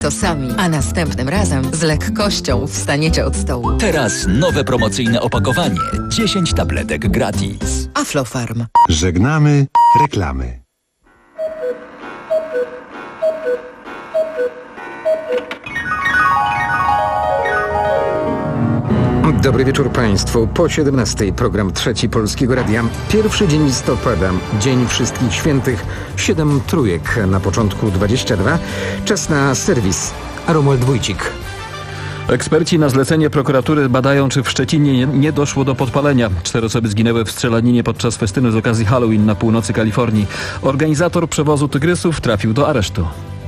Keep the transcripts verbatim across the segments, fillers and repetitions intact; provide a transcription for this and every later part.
To sami, a następnym razem z lekkością wstaniecie od stołu. Teraz nowe promocyjne opakowanie. dziesięć tabletek gratis. Aflofarm. Żegnamy reklamy. Dobry wieczór Państwu. Po siedemnastej program Trzeci Polskiego Radia. Pierwszy dzień listopada, Dzień Wszystkich Świętych. Siedem trójek na początku dwadzieścia dwa. Czas na serwis. Romuald Wójcik. Eksperci na zlecenie prokuratury badają, czy w Szczecinie nie, nie doszło do podpalenia. Cztery osoby zginęły w strzelaninie podczas festynu z okazji Halloween na północy Kalifornii. Organizator przewozu tygrysów trafił do aresztu.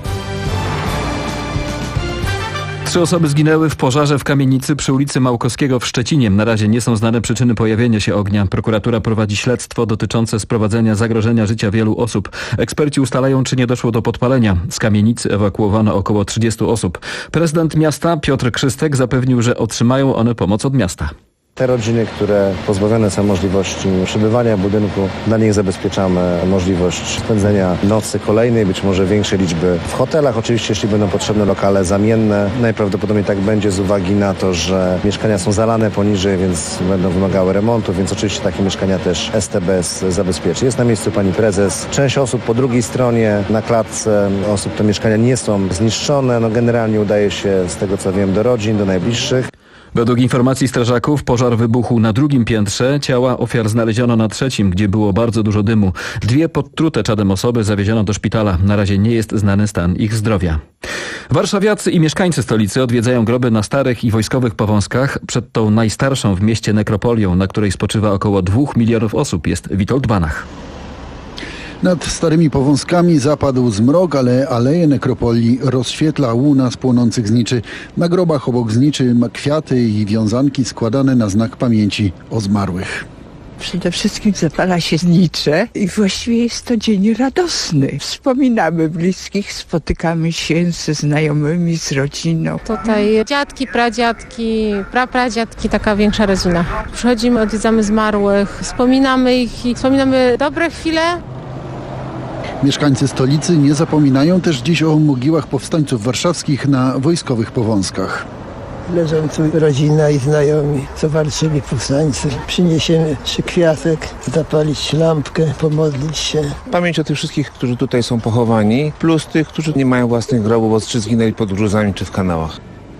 Trzy osoby zginęły w pożarze w kamienicy przy ulicy Małkowskiego w Szczecinie. Na razie nie są znane przyczyny pojawienia się ognia. Prokuratura prowadzi śledztwo dotyczące sprowadzenia zagrożenia życia wielu osób. Eksperci ustalają, czy nie doszło do podpalenia. Z kamienicy ewakuowano około trzydziestu osób. Prezydent miasta Piotr Krzystek zapewnił, że otrzymają one pomoc od miasta. Te rodziny, które pozbawione są możliwości przebywania w budynku, dla nich zabezpieczamy możliwość spędzenia nocy kolejnej, być może większej liczby w hotelach. Oczywiście, jeśli będą potrzebne lokale zamienne, najprawdopodobniej tak będzie z uwagi na to, że mieszkania są zalane poniżej, więc będą wymagały remontu, więc oczywiście takie mieszkania też S T B S zabezpieczy. Jest na miejscu pani prezes. Część osób po drugiej stronie, na klatce osób, te mieszkania nie są zniszczone. No generalnie udaje się, z tego co wiem, do rodzin, do najbliższych. Według informacji strażaków pożar wybuchł na drugim piętrze. Ciała ofiar znaleziono na trzecim, gdzie było bardzo dużo dymu. Dwie podtrute czadem osoby zawieziono do szpitala. Na razie nie jest znany stan ich zdrowia. Warszawiacy i mieszkańcy stolicy odwiedzają groby na starych i wojskowych Powązkach. Przed tą najstarszą w mieście nekropolią, na której spoczywa około dwóch milionów osób, jest Witold Banach. Nad starymi Powązkami zapadł zmrok, ale aleje nekropolii rozświetla łuna z płonących zniczy. Na grobach obok zniczy ma kwiaty i wiązanki składane na znak pamięci o zmarłych. Przede wszystkim zapala się znicze i właściwie jest to dzień radosny. Wspominamy bliskich, spotykamy się ze znajomymi, z rodziną. Tutaj dziadki, pradziadki, prapradziadki, taka większa rodzina. Przychodzimy, odwiedzamy zmarłych, wspominamy ich i wspominamy dobre chwile. Mieszkańcy stolicy nie zapominają też dziś o mogiłach powstańców warszawskich na wojskowych Powązkach. Leżą tu rodzina i znajomi, co walczyli powstańcy. Przyniesiemy trzy kwiatek, zapalić lampkę, pomodlić się. Pamięć o tych wszystkich, którzy tutaj są pochowani, plus tych, którzy nie mają własnych grobów, czy zginęli pod gruzami, czy w kanałach.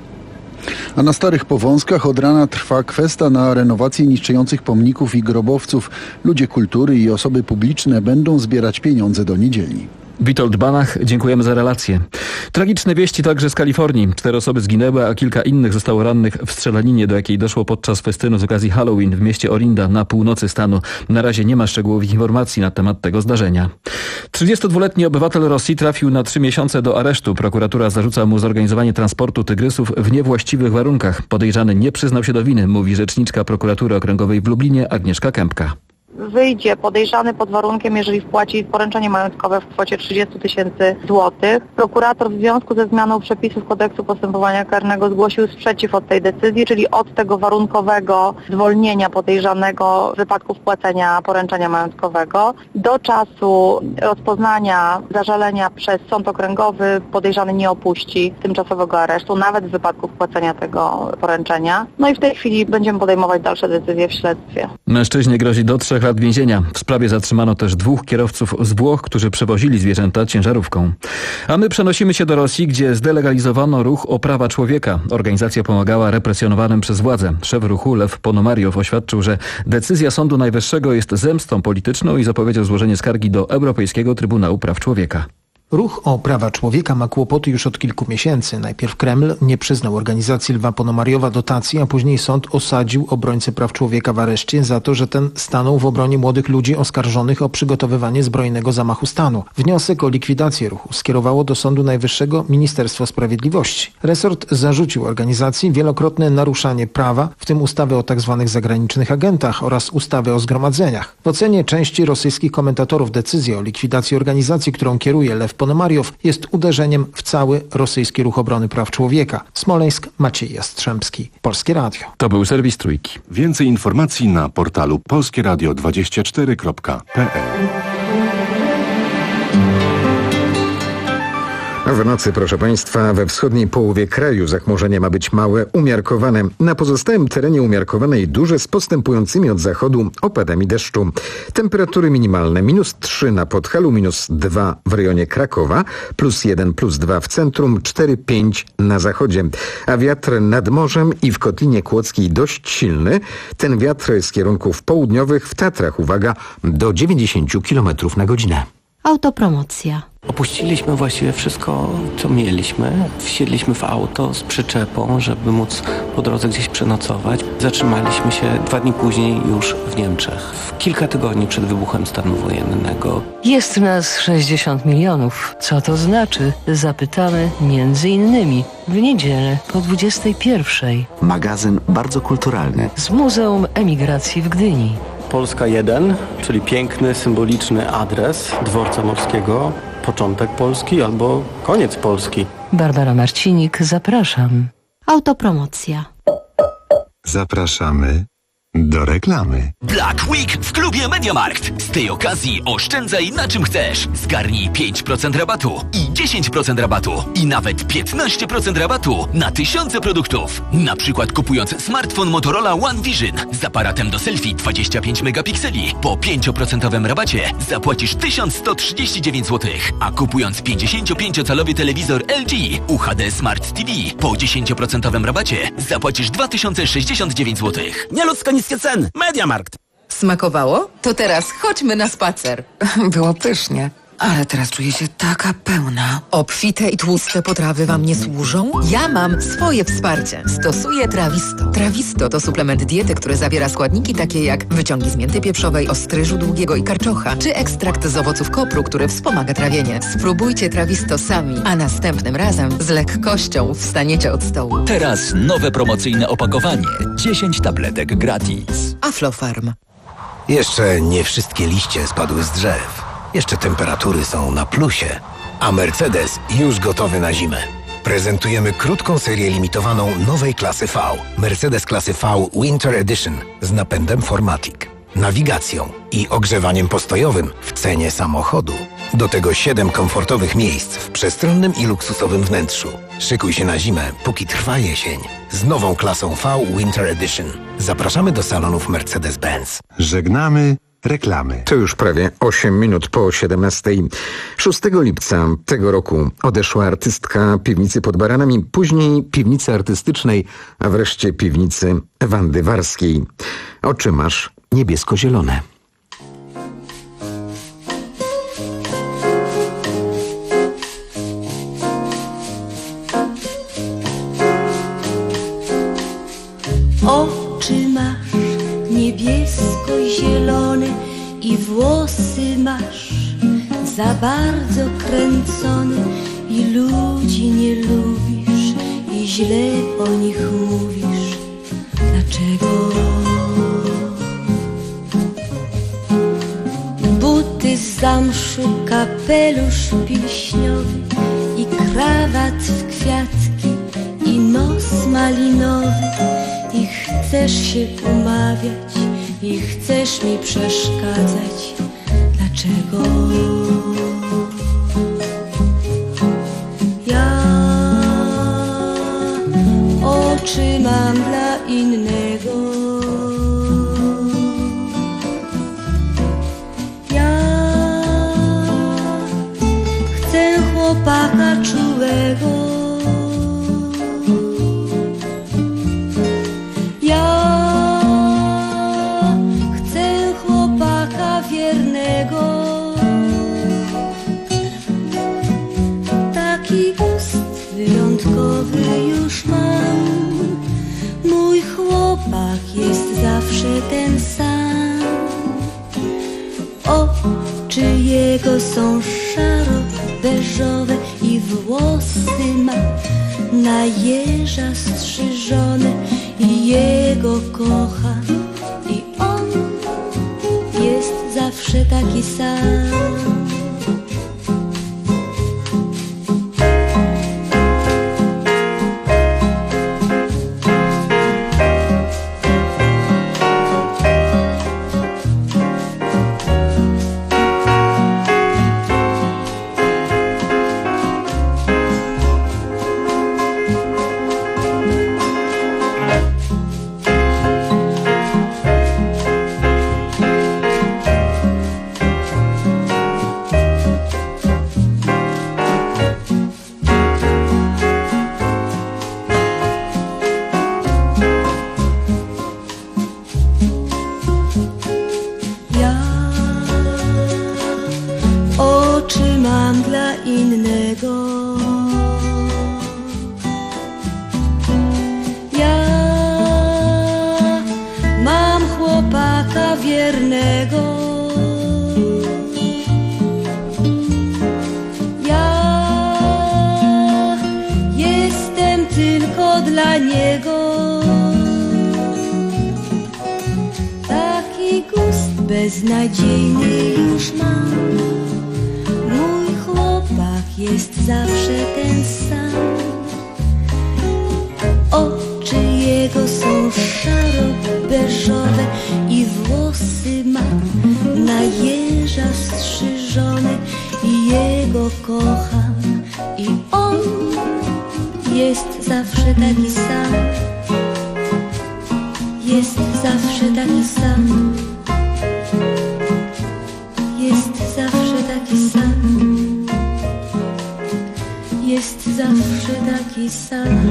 A na starych Powązkach od rana trwa kwesta na renowację niszczących pomników i grobowców. Ludzie kultury i osoby publiczne będą zbierać pieniądze do niedzieli. Witold Banach, dziękujemy za relację. Tragiczne wieści także z Kalifornii. Cztery osoby zginęły, a kilka innych zostało rannych w strzelaninie, do jakiej doszło podczas festynu z okazji Halloween w mieście Orinda na północy stanu. Na razie nie ma szczegółowych informacji na temat tego zdarzenia. trzydziestodwuletni obywatel Rosji trafił na trzy miesiące do aresztu. Prokuratura zarzuca mu zorganizowanie transportu tygrysów w niewłaściwych warunkach. Podejrzany nie przyznał się do winy, mówi rzeczniczka prokuratury okręgowej w Lublinie Agnieszka Kępka. Wyjdzie podejrzany pod warunkiem, jeżeli wpłaci poręczenie majątkowe w kwocie trzydzieści tysięcy złotych. Prokurator w związku ze zmianą przepisów kodeksu postępowania karnego zgłosił sprzeciw od tej decyzji, czyli od tego warunkowego zwolnienia podejrzanego w wypadku wpłacenia poręczenia majątkowego. Do czasu rozpoznania zażalenia przez sąd okręgowy podejrzany nie opuści tymczasowego aresztu, nawet w wypadku wpłacenia tego poręczenia. No i w tej chwili będziemy podejmować dalsze decyzje w śledztwie. Mężczyźnie grozi do trzech lat więzienia. W sprawie zatrzymano też dwóch kierowców z Włoch, którzy przewozili zwierzęta ciężarówką. A my przenosimy się do Rosji, gdzie zdelegalizowano ruch o prawa człowieka. Organizacja pomagała represjonowanym przez władze. Szef ruchu Lew Ponomariow oświadczył, że decyzja Sądu Najwyższego jest zemstą polityczną i zapowiedział złożenie skargi do Europejskiego Trybunału Praw Człowieka. Ruch o prawa człowieka ma kłopoty już od kilku miesięcy. Najpierw Kreml nie przyznał organizacji Lwa Ponomariowa dotacji, a później sąd osadził obrońcę praw człowieka w areszcie za to, że ten stanął w obronie młodych ludzi oskarżonych o przygotowywanie zbrojnego zamachu stanu. Wniosek o likwidację ruchu skierowało do Sądu Najwyższego Ministerstwo Sprawiedliwości. Resort zarzucił organizacji wielokrotne naruszanie prawa, w tym ustawy o tzw. zagranicznych agentach oraz ustawy o zgromadzeniach. W ocenie części rosyjskich komentatorów decyzja o likwidacji organizacji, którą kieruje Lew Ponomariow, jest uderzeniem w cały rosyjski ruch obrony praw człowieka. Smoleńsk, Maciej Jastrzębski, Polskie Radio. To był serwis Trójki. Więcej informacji na portalu polskie radio dwadzieścia cztery kropka p l. W nocy, proszę Państwa, we wschodniej połowie kraju zachmurzenie ma być małe, umiarkowane. Na pozostałym terenie umiarkowane i duże z postępującymi od zachodu opadami deszczu. Temperatury minimalne minus trzy na Podhalu, minus dwa w rejonie Krakowa, plus jeden, plus dwa w centrum, cztery, pięć na zachodzie. A wiatr nad morzem i w Kotlinie Kłodzkiej dość silny. Ten wiatr z kierunków południowych w Tatrach, uwaga, do dziewięćdziesiąt kilometrów na godzinę. Autopromocja. Opuściliśmy właściwie wszystko, co mieliśmy. Wsiedliśmy w auto z przyczepą, żeby móc po drodze gdzieś przenocować. Zatrzymaliśmy się dwa dni później już w Niemczech, w kilka tygodni przed wybuchem stanu wojennego. Jest nas sześćdziesiąt milionów. Co to znaczy? Zapytamy między innymi w niedzielę po dwudziestej pierwszej. Magazyn bardzo kulturalny. Z Muzeum Emigracji w Gdyni. Polska jeden, czyli piękny, symboliczny adres dworca morskiego. Początek Polski albo koniec Polski. Barbara Marcinik, zapraszam. Autopromocja. Zapraszamy do reklamy. Black Week w klubie MediaMarkt. Z tej okazji oszczędzaj na czym chcesz. Zgarnij pięć procent rabatu i dziesięć procent rabatu i nawet piętnaście procent rabatu na tysiące produktów. Na przykład kupując smartfon Motorola One Vision z aparatem do selfie dwadzieścia pięć megapikseli po pięć procent rabacie zapłacisz tysiąc sto trzydzieści dziewięć złotych, a kupując pięćdziesięciopięciocalowy telewizor L G U H D Smart T V po dziesięć procent rabacie zapłacisz dwa tysiące sześćdziesiąt dziewięć złotych. Nieludzko niskie ceny. MediaMarkt. Smakowało? To teraz chodźmy na spacer. Było pysznie, ale teraz czuję się taka pełna. Obfite i tłuste potrawy wam nie służą? Ja mam swoje wsparcie. Stosuję Trawisto. Trawisto to suplement diety, który zawiera składniki takie jak wyciągi z mięty pieprzowej, ostryżu długiego i karczocha, czy ekstrakt z owoców kopru, który wspomaga trawienie. Spróbujcie Trawisto sami, a następnym razem z lekkością wstaniecie od stołu. Teraz nowe promocyjne opakowanie. dziesięć tabletek gratis. Aflofarm. Jeszcze nie wszystkie liście spadły z drzew. Jeszcze temperatury są na plusie, a Mercedes już gotowy na zimę. Prezentujemy krótką serię limitowaną nowej klasy V. Mercedes klasy V Winter Edition z napędem cztery matic, nawigacją i ogrzewaniem postojowym w cenie samochodu. Do tego siedem komfortowych miejsc w przestronnym i luksusowym wnętrzu. Szykuj się na zimę, póki trwa jesień. Z nową klasą V Winter Edition. Zapraszamy do salonów Mercedes-Benz. Żegnamy reklamy. To już prawie osiem minut po siedemnastej. szóstego lipca tego roku odeszła artystka piwnicy pod Baranami, później piwnicy artystycznej, a wreszcie piwnicy Wandy Warskiej. Oczy masz niebiesko-zielone. Oczy masz niebiesko-zielone i włosy masz za bardzo kręcone i ludzi nie lubisz i źle o nich mówisz. Dlaczego? Buty z zamszu, kapelusz pilśniowy i krawat w kwiatki i nos malinowy. I chcesz się umawiać i chcesz mi przeszkadzać. Dlaczego? Ja oczy mam dla innego. Ja chcę chłopaka czułego. Taki gust wyjątkowy już mam. Mój chłopak jest zawsze ten sam. Oczy jego są szaro-beżowe i włosy ma na jeża strzyżone i jego kocha i on jest zawsze taki sam. tylko dla niego. Taki gust beznadziejny już mam. Mój chłopak jest zawsze ten sam. Oczy jego są szaro-beżowe i włosy ma na jeża strzyżone. I jego kocham i on jest zawsze taki sam. Jest zawsze taki sam. Jest zawsze taki sam. Jest zawsze taki sam.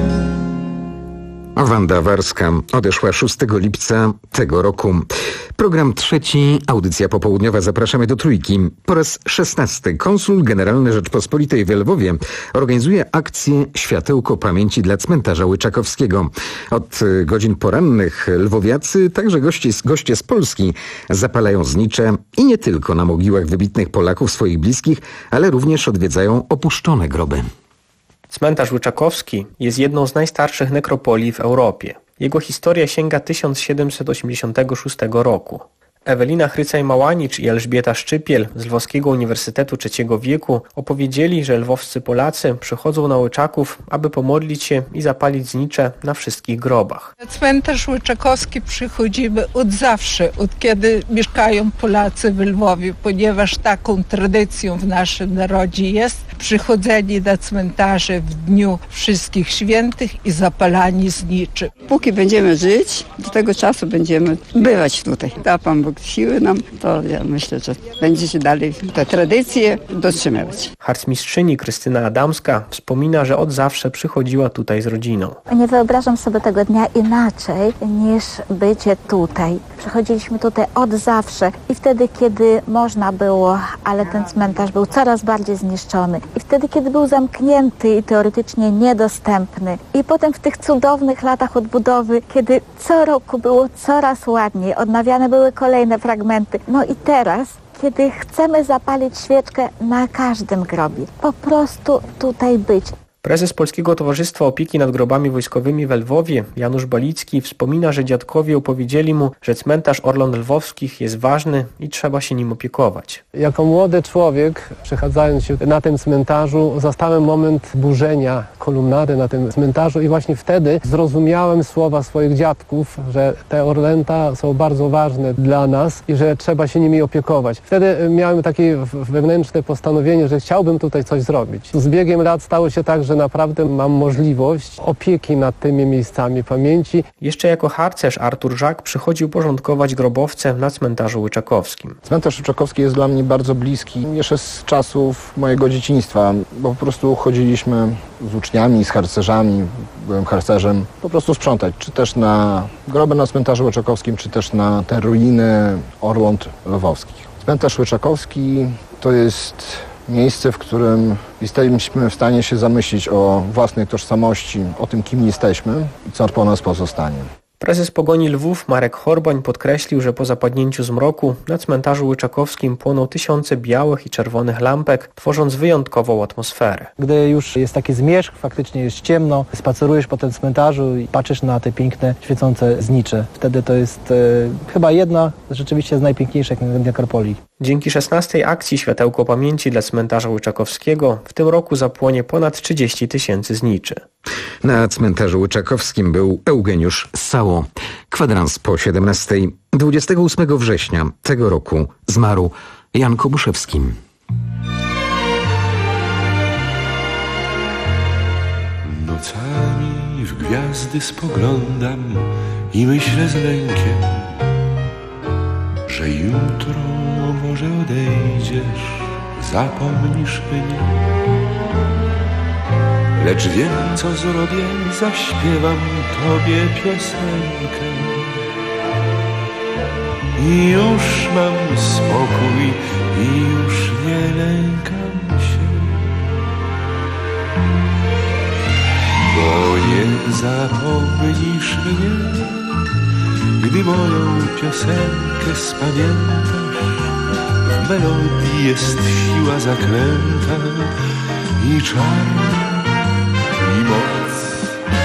Wanda Warska odeszła szóstego lipca tego roku. Program trzeci, audycja popołudniowa. Zapraszamy do Trójki. Po raz szesnasty konsul generalny Rzeczpospolitej w Lwowie organizuje akcję Światełko Pamięci dla cmentarza Łyczakowskiego. Od godzin porannych lwowiacy, także goście, goście z Polski, zapalają znicze i nie tylko na mogiłach wybitnych Polaków, swoich bliskich, ale również odwiedzają opuszczone groby. Cmentarz Łyczakowski jest jedną z najstarszych nekropolii w Europie. Jego historia sięga tysiąc siedemset osiemdziesiątego szóstego roku. Ewelina Chrycaj-Małanicz i Elżbieta Szczypiel z Lwowskiego Uniwersytetu trzeciego wieku opowiedzieli, że lwowscy Polacy przychodzą na Łyczaków, aby pomodlić się i zapalić znicze na wszystkich grobach. Na cmentarz Łyczakowski przychodzimy od zawsze, od kiedy mieszkają Polacy w Lwowie, ponieważ taką tradycją w naszym narodzie jest przychodzenie na cmentarze w dniu Wszystkich Świętych i zapalanie zniczy. Póki będziemy żyć, do tego czasu będziemy bywać tutaj. Da Pan Bóg siły nam, to ja myślę, że będzie się dalej te tradycje dotrzymywać. Harcmistrzyni Krystyna Adamska wspomina, że od zawsze przychodziła tutaj z rodziną. Nie wyobrażam sobie tego dnia inaczej niż bycie tutaj. Przychodziliśmy tutaj od zawsze i wtedy, kiedy można było, ale ten cmentarz był coraz bardziej zniszczony. I wtedy, kiedy był zamknięty i teoretycznie niedostępny. I potem w tych cudownych latach odbudowy, kiedy co roku było coraz ładniej, odnawiane były kolejne fragmenty. No i teraz, kiedy chcemy zapalić świeczkę na każdym grobie, po prostu tutaj być. Prezes Polskiego Towarzystwa Opieki nad Grobami Wojskowymi w Lwowie, Janusz Balicki, wspomina, że dziadkowie opowiedzieli mu, że cmentarz Orląt Lwowskich jest ważny i trzeba się nim opiekować. Jako młody człowiek, przechadzając się na tym cmentarzu, zastałem moment burzenia kolumnady na tym cmentarzu i właśnie wtedy zrozumiałem słowa swoich dziadków, że te orlęta są bardzo ważne dla nas i że trzeba się nimi opiekować. Wtedy miałem takie wewnętrzne postanowienie, że chciałbym tutaj coś zrobić. Z biegiem lat stało się tak, że naprawdę mam możliwość opieki nad tymi miejscami pamięci. Jeszcze jako harcerz Artur Żak przychodził porządkować grobowce na cmentarzu Łyczakowskim. Cmentarz Łyczakowski jest dla mnie bardzo bliski jeszcze z czasów mojego dzieciństwa, bo po prostu chodziliśmy z uczniami, z harcerzami, byłem harcerzem, po prostu sprzątać, czy też na groby na cmentarzu Łyczakowskim, czy też na te ruiny Orląt Lwowskich. Cmentarz Łyczakowski to jest miejsce, w którym jesteśmy w stanie się zamyślić o własnej tożsamości, o tym, kim jesteśmy i co po nas pozostanie. Prezes Pogoni Lwów Marek Horboń podkreślił, że po zapadnięciu zmroku na cmentarzu Łyczakowskim płoną tysiące białych i czerwonych lampek, tworząc wyjątkową atmosferę. Gdy już jest taki zmierzch, faktycznie jest ciemno, spacerujesz po tym cmentarzu i patrzysz na te piękne, świecące znicze. Wtedy to jest e, chyba jedna rzeczywiście z najpiękniejszych nekropolii. Dzięki szesnastej akcji Światełko Pamięci dla cmentarza Łyczakowskiego w tym roku zapłonie ponad trzydzieści tysięcy zniczy. Na cmentarzu Łyczakowskim był Eugeniusz Sało. Kwadrans po siedemnastej. dwudziestego ósmego września tego roku zmarł Jan Kobuszewski. Nocami w gwiazdy spoglądam i myślę z lękiem, że jutro może odejdziesz, zapomnisz mnie. Lecz wiem, co zrobię, zaśpiewam tobie piosenkę. I już mam spokój i już nie lękam się, bo nie zapomnisz mnie, gdy moją piosenkę spamiętasz. W melodii jest siła zaklęta i czar, i moc,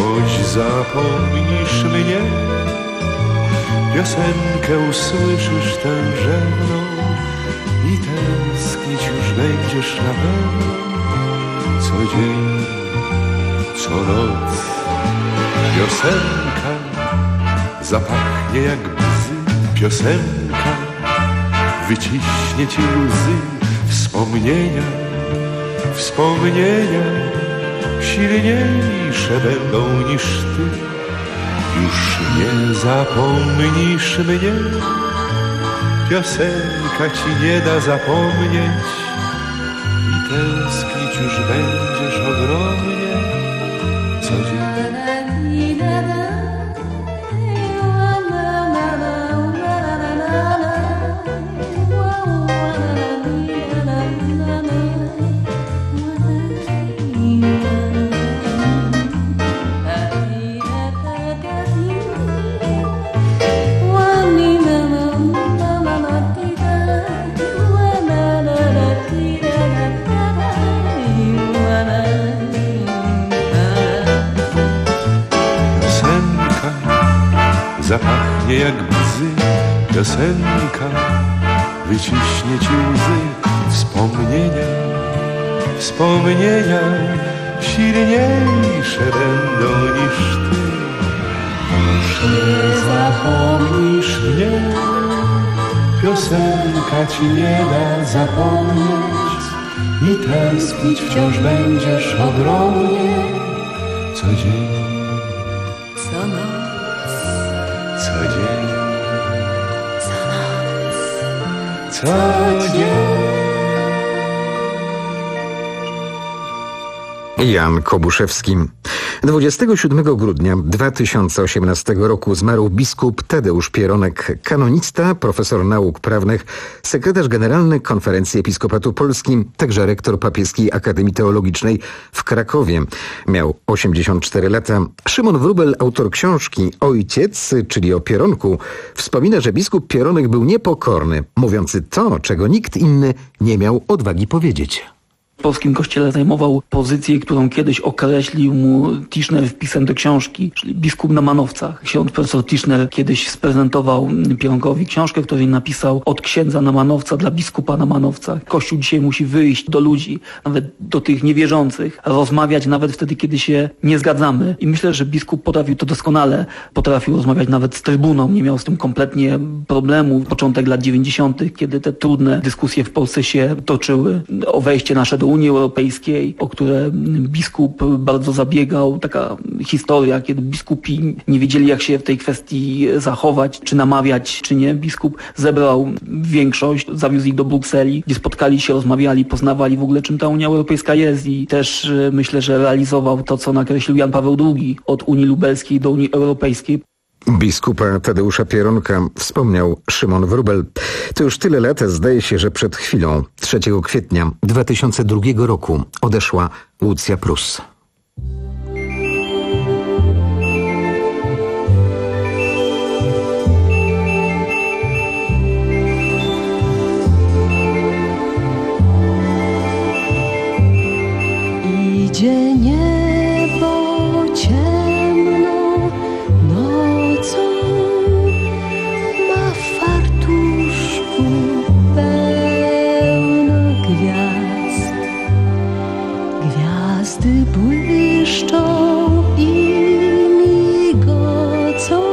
choć zapomnisz mnie, piosenkę usłyszysz tęże mną i tęsknić już będziesz na pewno co dzień, co noc. Piosenka zapachnie jak bzy, piosenka wyciśnie ci łzy, wspomnienia, wspomnienia silniejsze będą niż ty. Już nie zapomnisz mnie, piosenka ci nie da zapomnieć i tęsknić już będziesz ogromnie co dzień. Zapachnie jak bzy, piosenka wyciśnie ci łzy, wspomnienia, wspomnienia silniejsze będą niż ty. Już nie zapomnisz mnie, piosenka ci nie da zapomnieć i tęsknić wciąż będziesz ogromnie co dzień, co noc. Co dzień, co dzień. Jan Kobuszewski. dwudziestego siódmego grudnia dwa tysiące osiemnastego roku zmarł biskup Tadeusz Pieronek, kanonista, profesor nauk prawnych, sekretarz generalny Konferencji Episkopatu Polski, także rektor Papieskiej Akademii Teologicznej w Krakowie. Miał osiemdziesiąt cztery lata. Szymon Wróbel, autor książki Ojciec, czyli o Pieronku, wspomina, że biskup Pieronek był niepokorny, mówiący to, czego nikt inny nie miał odwagi powiedzieć. W polskim kościele zajmował pozycję, którą kiedyś określił mu Tischner wpisem do książki, czyli biskup na manowcach. Ksiądz profesor Tischner kiedyś sprezentował Pieronkowi książkę, w której napisał od księdza na manowca dla biskupa na manowcach. Kościół dzisiaj musi wyjść do ludzi, nawet do tych niewierzących, rozmawiać nawet wtedy, kiedy się nie zgadzamy. I myślę, że biskup potrafił to doskonale. Potrafił rozmawiać nawet z trybuną, nie miał z tym kompletnie problemu. Początek lat dziewięćdziesiątych, kiedy te trudne dyskusje w Polsce się toczyły o wejście nasze do Unii Europejskiej, o które biskup bardzo zabiegał. Taka historia, kiedy biskupi nie wiedzieli, jak się w tej kwestii zachować, czy namawiać, czy nie. Biskup zebrał większość, zawiózł ich do Brukseli, gdzie spotkali się, rozmawiali, poznawali w ogóle, czym ta Unia Europejska jest i też myślę, że realizował to, co nakreślił Jan Paweł drugi od Unii Lubelskiej do Unii Europejskiej. Biskupa Tadeusza Pieronka wspomniał Szymon Wróbel. To już tyle lat, zdaje się, że przed chwilą, trzeciego kwietnia dwa tysiące drugiego roku odeszła Łucja Prus. Idzie niebo ciemno nocą, ma w fartuszku pełno gwiazd. Gwiazdy błyszczą i migocą,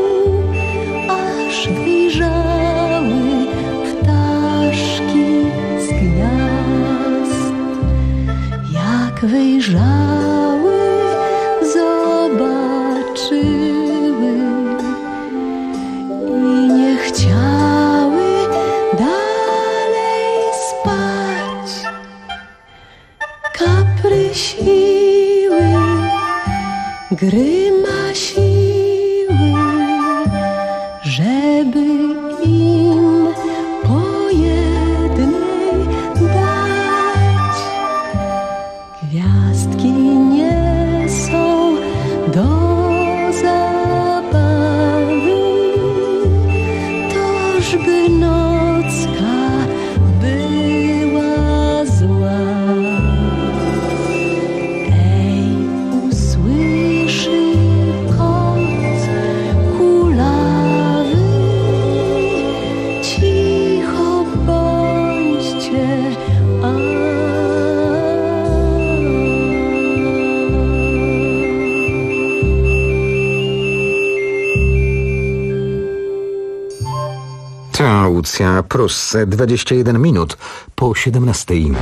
aż wyjrzały ptaszki z gniazd. Jak wyjrzały, zobaczyły i nie chciały dalej spać. Kaprysiły, grymasiły, żeby im po jednej dać. Gwiazdki nie są do zabawy, tożby nocka była zła. Ej, usłyszy dystrybucja Prus. dwadzieścia jeden minut po siedemnastej.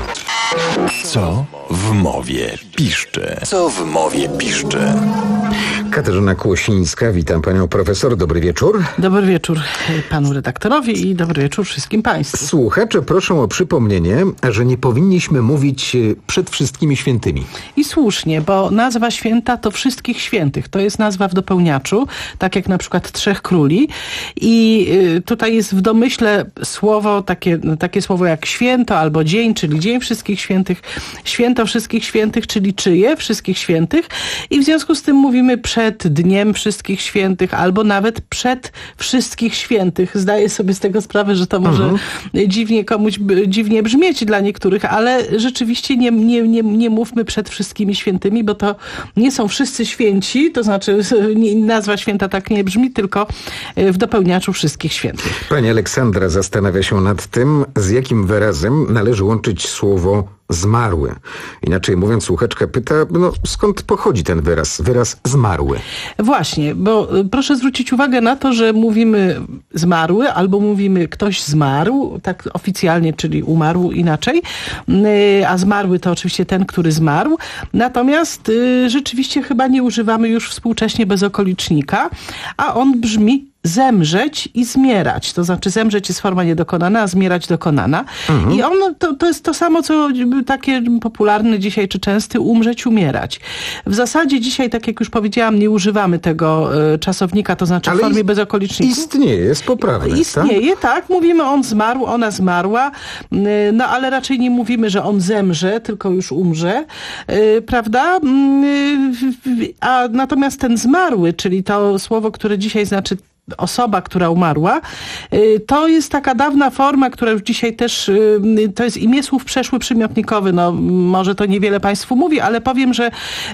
Co w mowie piszcze? Co w mowie piszcze? Katarzyna Kłosińska, witam panią profesor. Dobry wieczór. Dobry wieczór panu redaktorowi i dobry wieczór wszystkim państwu. Słuchacze proszą o przypomnienie, że nie powinniśmy mówić przed wszystkimi świętymi. I słusznie, bo nazwa święta to wszystkich świętych. To jest nazwa w dopełniaczu, tak jak na przykład Trzech Króli. I tutaj jest w domyśle słowo, takie, takie słowo jak święto albo dzień, czyli Dzień Wszystkich Świętych. Święto Wszystkich Świętych, czyli czyje? Wszystkich Świętych. I w związku z tym mówimy przed Dniem Wszystkich Świętych albo nawet przed Wszystkich Świętych. Zdaję sobie z tego sprawę, że to może mhm. dziwnie komuś dziwnie brzmieć dla niektórych, ale rzeczywiście nie, nie, nie, nie mówmy przed wszystkimi świętymi, bo to nie są wszyscy święci, to znaczy nazwa święta tak nie brzmi, tylko w dopełniaczu Wszystkich Świętych. Pani Aleksandra zastanawia się nad tym, z jakim wyrazem należy łączyć słowo zmarły. Inaczej mówiąc, słuchaczka pyta, no skąd pochodzi ten wyraz, wyraz zmarły? Właśnie, bo proszę zwrócić uwagę na to, że mówimy zmarły albo mówimy ktoś zmarł, tak oficjalnie, czyli umarł inaczej, a zmarły to oczywiście ten, który zmarł. Natomiast y, rzeczywiście chyba nie używamy już współcześnie bezokolicznika, a on brzmi zemrzeć i zmierać. To znaczy zemrzeć jest forma niedokonana, a zmierać dokonana. Mhm. I on to, to jest to samo, co takie popularne dzisiaj, czy częsty, umrzeć, umierać. W zasadzie dzisiaj, tak jak już powiedziałam, nie używamy tego y, czasownika, to znaczy ale w formie bezokoliczników. Istnieje, jest poprawne. Istnieje, tak? tak. Mówimy on zmarł, ona zmarła, y, no ale raczej nie mówimy, że on zemrze, tylko już umrze, y, prawda? Y, a natomiast ten zmarły, czyli to słowo, które dzisiaj znaczy osoba, która umarła, to jest taka dawna forma, która już dzisiaj też, to jest imię słów przeszły przymiotnikowy. No, może to niewiele państwu mówi, ale powiem, że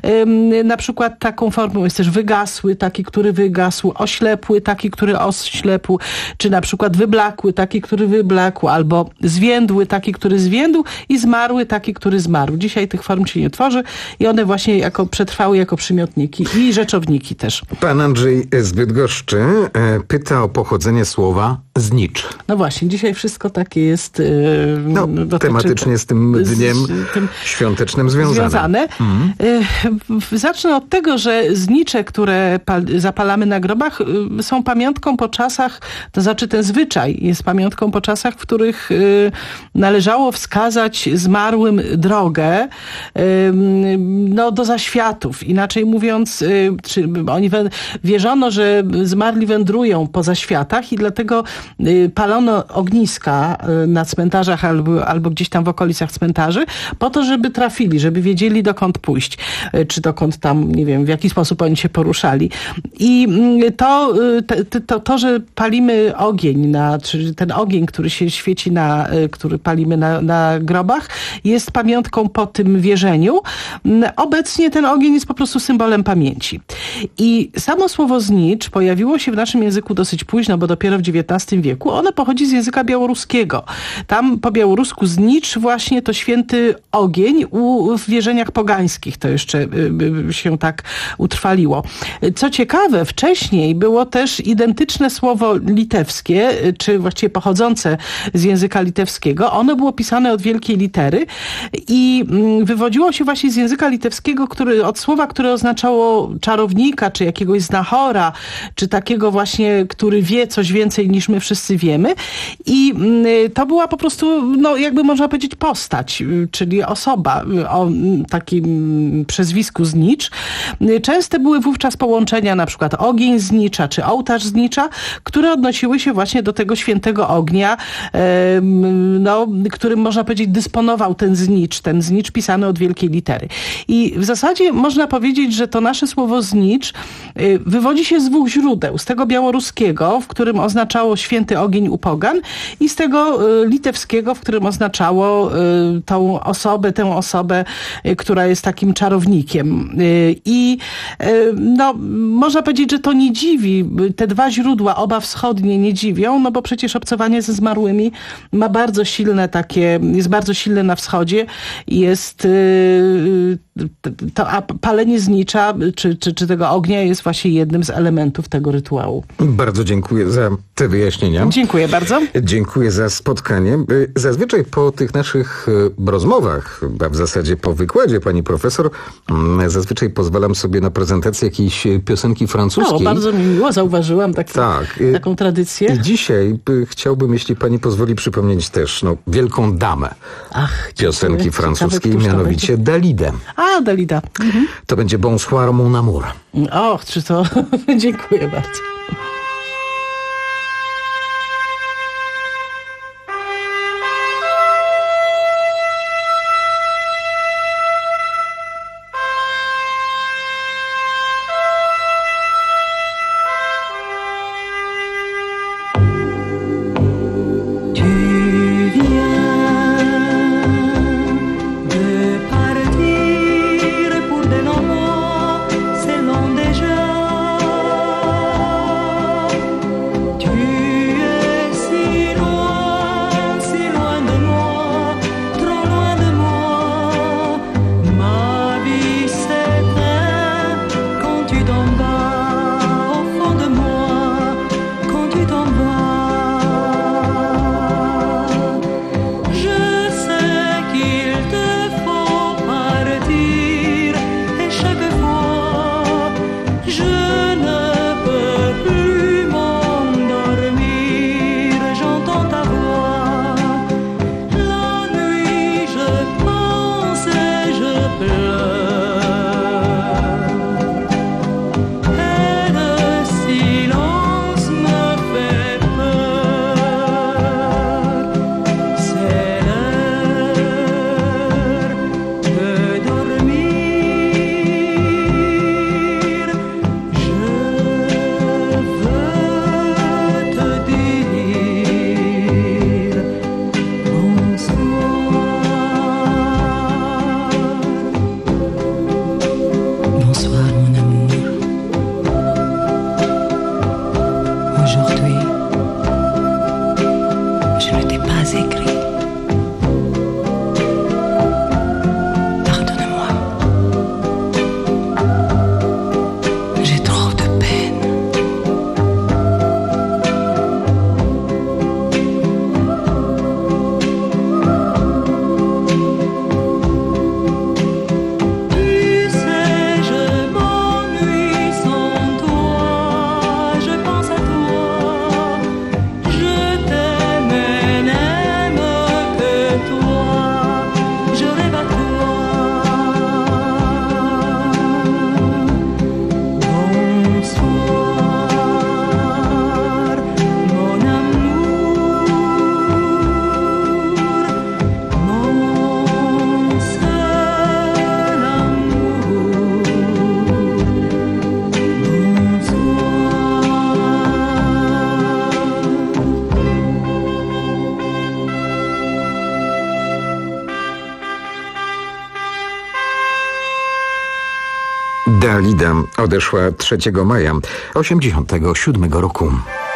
na przykład taką formą jest też wygasły, taki, który wygasł, oślepły, taki, który oślepł, czy na przykład wyblakły, taki, który wyblakł, albo zwiędły, taki, który zwiędł i zmarły, taki, który zmarł. Dzisiaj tych form się nie tworzy i one właśnie jako przetrwały jako przymiotniki i rzeczowniki też. Pan Andrzej z Bydgoszczy pyta o pochodzenie słowa znicz. No właśnie, dzisiaj wszystko takie jest yy, no, dotyczy, tematycznie z tym dniem z tym świątecznym związane. związane. Mhm. Yy, zacznę od tego, że znicze, które pal, zapalamy na grobach, yy, są pamiątką po czasach, to znaczy ten zwyczaj jest pamiątką po czasach, w których yy, należało wskazać zmarłym drogę yy, no, do zaświatów. Inaczej mówiąc, yy, czy, oni wierzono, że zmarli wędrują po zaświatach i dlatego y, palono ogniska y, na cmentarzach albo, albo gdzieś tam w okolicach cmentarzy po to, żeby trafili, żeby wiedzieli dokąd pójść, y, czy dokąd tam, nie wiem, w jaki sposób oni się poruszali. I y, to, y, to, to, że palimy ogień, na, czy ten ogień, który się świeci, na, y, który palimy na, na grobach, jest pamiątką po tym wierzeniu. Y, obecnie ten ogień jest po prostu symbolem pamięci. I samo słowo znicz pojawiło się w naszym języku dosyć późno, bo dopiero w dziewiętnastym wieku. Ono pochodzi z języka białoruskiego. Tam po białorusku znicz właśnie to święty ogień. U, w wierzeniach pogańskich to jeszcze y, y, się tak utrwaliło. Co ciekawe, wcześniej było też identyczne słowo litewskie, czy właściwie pochodzące z języka litewskiego. Ono było pisane od wielkiej litery i y, wywodziło się właśnie z języka litewskiego, który, od słowa, które oznaczało czarownika, czy jakiegoś znachora, czy takiego właśnie, który wie coś więcej niż my wszyscy wiemy. I to była po prostu, no jakby można powiedzieć, postać, czyli osoba o takim przezwisku znicz. Częste były wówczas połączenia, na przykład ogień znicza, czy ołtarz znicza, które odnosiły się właśnie do tego świętego ognia, no, którym można powiedzieć dysponował ten znicz, ten znicz pisany od wielkiej litery. I w zasadzie można powiedzieć, że to nasze słowo znicz wywodzi się z dwóch źródeł. Z tego białoruskiego, w którym oznaczało święty ogień u pogan, i z tego y, litewskiego, w którym oznaczało y, tą osobę, tę osobę, y, która jest takim czarownikiem. Y, I y, no, można powiedzieć, że to nie dziwi. Te dwa źródła, oba wschodnie, nie dziwią, no bo przecież obcowanie ze zmarłymi ma bardzo silne takie, jest bardzo silne na wschodzie. Jest y, to a palenie znicza czy, czy, czy tego ognia jest właśnie jednym z elementów tego rytuału. Bardzo dziękuję za te wyjaśnienia. Dziękuję bardzo. Dziękuję za spotkanie. Zazwyczaj po tych naszych rozmowach, a w zasadzie po wykładzie pani profesor, zazwyczaj pozwalam sobie na prezentację jakiejś piosenki francuskiej. O, bardzo mi miło, zauważyłam tak, tak. taką tradycję. I dzisiaj chciałbym, jeśli pani pozwoli, przypomnieć też no, wielką damę Ach, piosenki francuskiej, mianowicie Dalidę. A, Dalida. Mhm. To będzie Bonsoir mon amour. Och, czy to... Dziękuję bardzo. Dalida odeszła trzeciego maja osiemdziesiątego siódmego roku.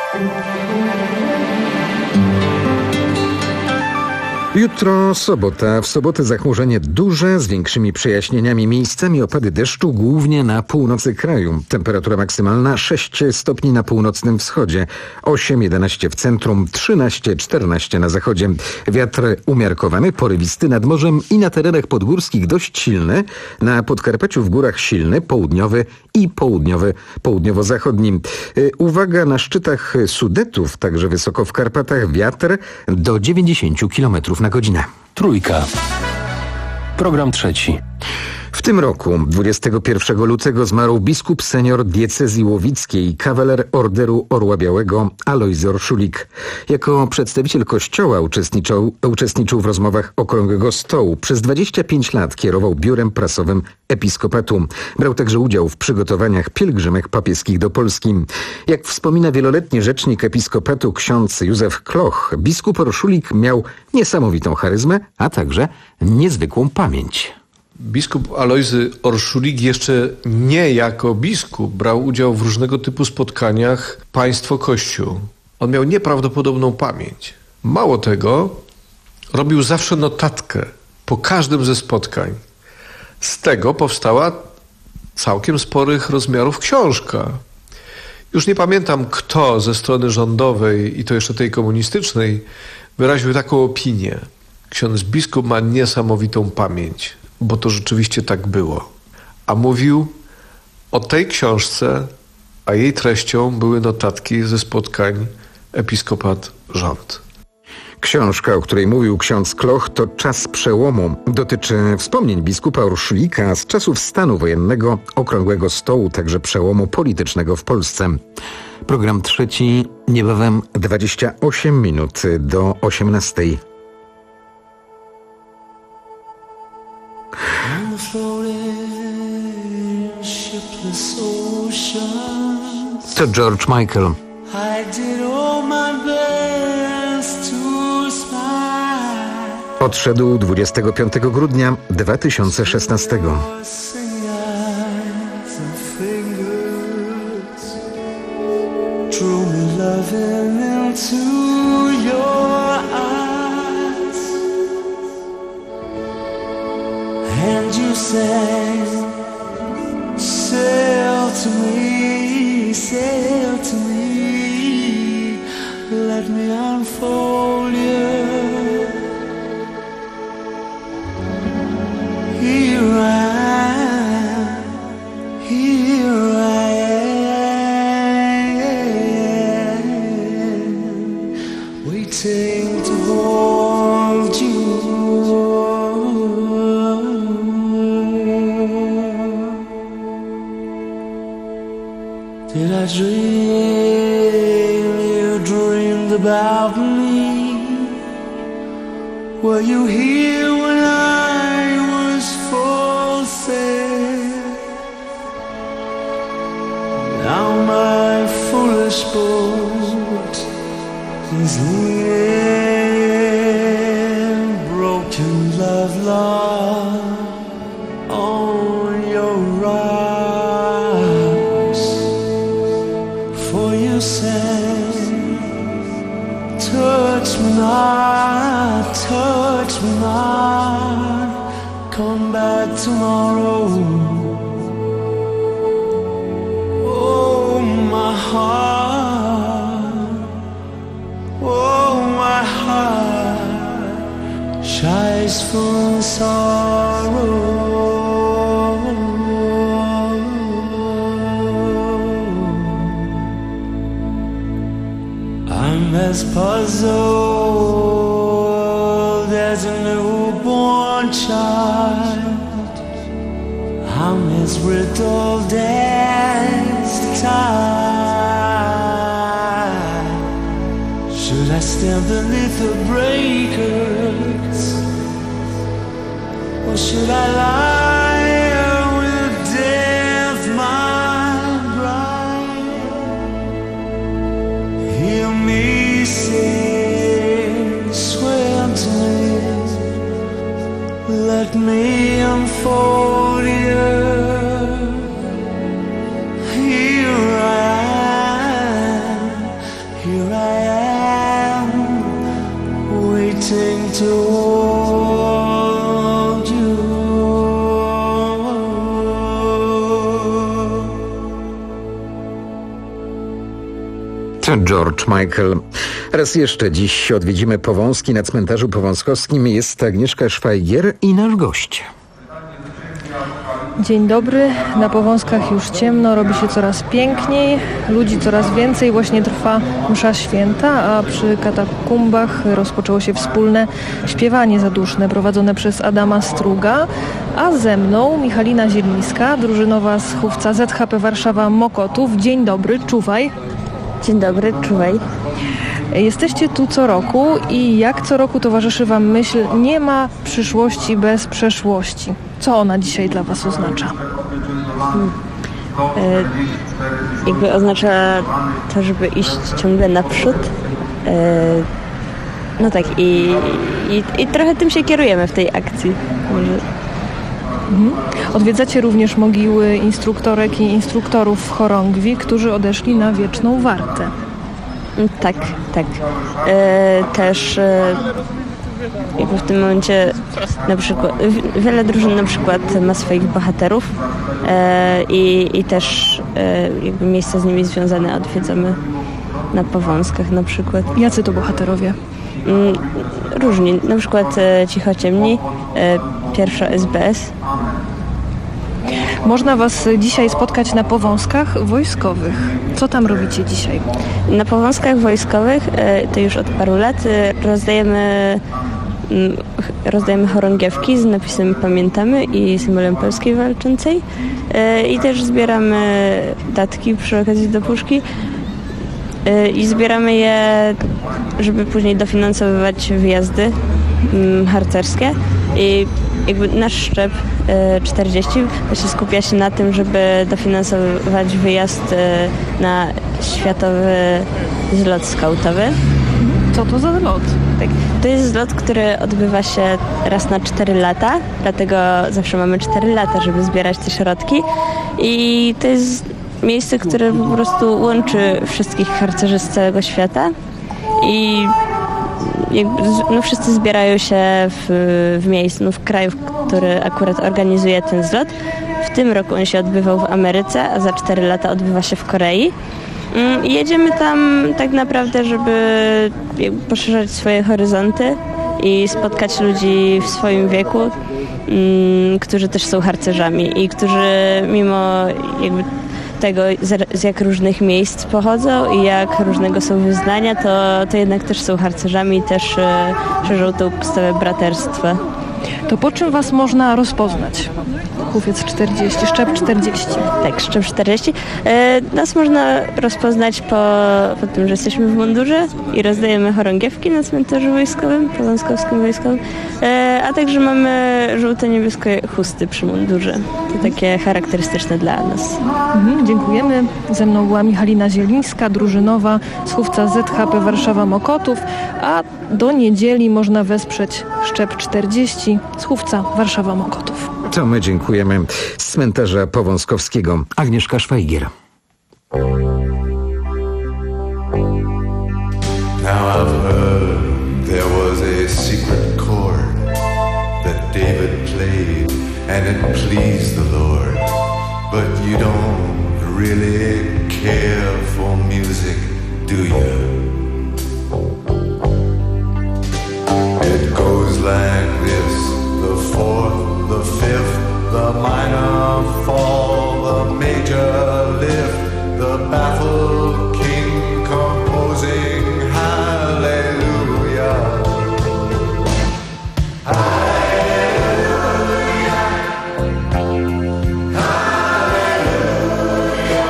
Jutro sobota. W sobotę zachmurzenie duże, z większymi przejaśnieniami, miejscami opady deszczu, głównie na północy kraju. Temperatura maksymalna sześć stopni na północnym wschodzie, osiem jedenaście w centrum, trzynaście czternaście na zachodzie. Wiatr umiarkowany, porywisty nad morzem i na terenach podgórskich dość silny. Na Podkarpaciu w górach silny, południowy i południowy, południowo-zachodni. Uwaga, na szczytach Sudetów, także wysoko w Karpatach, wiatr do dziewięćdziesiąt kilometrów na godzinę. Trójka. Program trzeci. W tym roku, dwudziestego pierwszego lutego, zmarł biskup senior diecezji łowickiej, kawaler Orderu Orła Białego Alojzy Orszulik. Jako przedstawiciel Kościoła uczestniczył, uczestniczył w rozmowach Okrągłego Stołu. Przez dwadzieścia pięć lat kierował biurem prasowym episkopatu. Brał także udział w przygotowaniach pielgrzymek papieskich do Polski. Jak wspomina wieloletni rzecznik episkopatu ksiądz Józef Kloch, biskup Orszulik miał niesamowitą charyzmę, a także niezwykłą pamięć. Biskup Alojzy Orszulik jeszcze nie jako biskup brał udział w różnego typu spotkaniach państwo-kościół. On miał nieprawdopodobną pamięć. Mało tego, robił zawsze notatkę po każdym ze spotkań. Z tego powstała całkiem sporych rozmiarów książka. Już nie pamiętam, kto ze strony rządowej, i to jeszcze tej komunistycznej, wyraził taką opinię. Ksiądz biskup ma niesamowitą pamięć, bo to rzeczywiście tak było. A mówił o tej książce, a jej treścią były notatki ze spotkań episkopat-rząd. Książka, o której mówił ksiądz Kloch, to Czas przełomu. Dotyczy wspomnień biskupa Urszulika z czasów stanu wojennego, okrągłego stołu, także przełomu politycznego w Polsce. Program trzeci, niebawem dwadzieścia osiem minut do osiemnastej. To George Michael. Odszedł dwudziestego piątego grudnia dwa tysiące szesnastego. Sail to me, sail to me, let me unfold you. Here I am, here I am, waiting to hold you. Did I dream you dreamed about me? Were you here when I was full sail? Now my foolish boat is leaning, broken love lost on your rocks. For you said, touch me not, touch me not, come back tomorrow. Oh, my heart, oh, my heart shies from sorrow. I'm as puzzled as a newborn child. I'm as riddled as time. Should I stand beneath the breakers, or should I lie with death, my bride? Hear me sing, swear to me, let me unfold you. Here I am, here I am, waiting to hold you. To George Michael. Raz jeszcze dziś odwiedzimy Powązki. Na cmentarzu powązkowskim jest Agnieszka Szwajgier i nasz gość. Dzień dobry. Na Powązkach już ciemno, robi się coraz piękniej, ludzi coraz więcej, właśnie trwa msza święta, a przy katakumbach rozpoczęło się wspólne śpiewanie zaduszne prowadzone przez Adama Struga, a ze mną Michalina Zielińska, drużynowa z chówca Z H P Warszawa Mokotów. Dzień dobry, czuwaj. Dzień dobry, czuwaj. Jesteście tu co roku i jak co roku towarzyszy Wam myśl: nie ma przyszłości bez przeszłości. Co ona dzisiaj dla Was oznacza? Hmm. E, jakby oznacza to, żeby iść ciągle naprzód. E, no tak, i, i, i trochę tym się kierujemy w tej akcji. Może. Mhm. Odwiedzacie również mogiły instruktorek i instruktorów w chorągwi, którzy odeszli na wieczną wartę. Tak, tak. E, też e, jakby w tym momencie na przykład wiele drużyn na przykład ma swoich bohaterów e, i, i też e, jakby miejsca z nimi związane odwiedzamy na Powązkach na przykład. Jacy to bohaterowie? Mm, różni, na przykład e, Cichociemni, e, pierwsza S B S. Można Was dzisiaj spotkać na Powązkach Wojskowych. Co tam robicie dzisiaj? Na Powązkach Wojskowych, to już od paru lat, rozdajemy, rozdajemy chorągiewki z napisem Pamiętamy i symbolem Polski Walczącej. I też zbieramy datki przy okazji do puszki. I zbieramy je, żeby później dofinansowywać wyjazdy harcerskie. I jakby nasz szczep czterdzieści właśnie skupia się na tym, żeby dofinansować wyjazd na światowy zlot skautowy. Co to za zlot? Tak, to jest zlot, który odbywa się raz na cztery lata, dlatego zawsze mamy cztery lata, żeby zbierać te środki. I to jest miejsce, które po prostu łączy wszystkich harcerzy z całego świata i jakby, no wszyscy zbierają się w, w miejscu, no w kraju, który akurat organizuje ten zlot. W tym roku on się odbywał w Ameryce, a za cztery lata odbywa się w Korei. I jedziemy tam tak naprawdę, żeby jakby poszerzać swoje horyzonty i spotkać ludzi w swoim wieku, mm, którzy też są harcerzami i którzy mimo jakby tego, z jak różnych miejsc pochodzą i jak różnego są wyznania, to, to jednak też są harcerzami i też e, szerzą tą postawę braterstwa. To po czym Was można rozpoznać? Kupiec czterdzieści, szczep czterdzieści. Tak, szczep czterdzieści. E, nas można rozpoznać po, po tym, że jesteśmy w mundurze i rozdajemy chorągiewki na cmentarzu wojskowym, powązkowskim wojskowym, e, a także mamy żółto-niebieskie chusty przy mundurze. To takie charakterystyczne dla nas. Mhm, dziękujemy. Ze mną była Michalina Zielińska, drużynowa z Chówca Z H P Warszawa Mokotów, a do niedzieli można wesprzeć szczep czterdzieści z Chówca Warszawa Mokotów. To my dziękujemy. Z cmentarza powązkowskiego Agnieszka Szwajgier. Now I've heard there was a secret chord that David played and it pleased the Lord. But you don't really care for music, do you? It goes like this, the fourth, the fifth, the minor fall, the major lift, the baffled king composing hallelujah. Hallelujah. Hallelujah.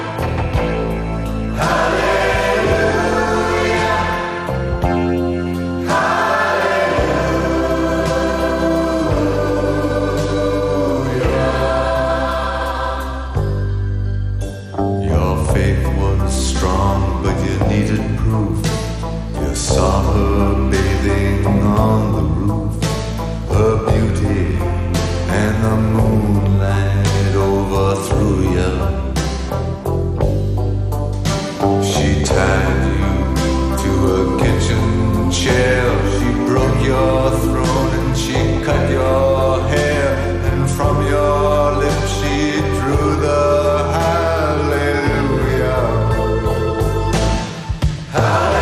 Saw her bathing on the roof, her beauty and the moonlight overthrew you. She tied you to a kitchen chair, she broke your throne and she cut your hair, and from your lips she drew the hallelujah. Hallelujah.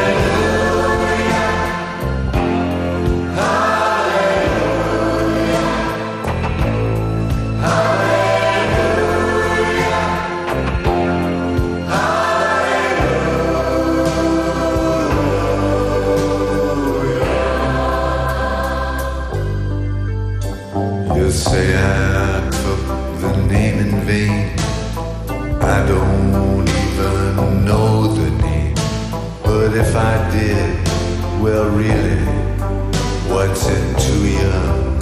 Say I took the name in vain. I don't even know the name, but if I did, well really, what's it to you?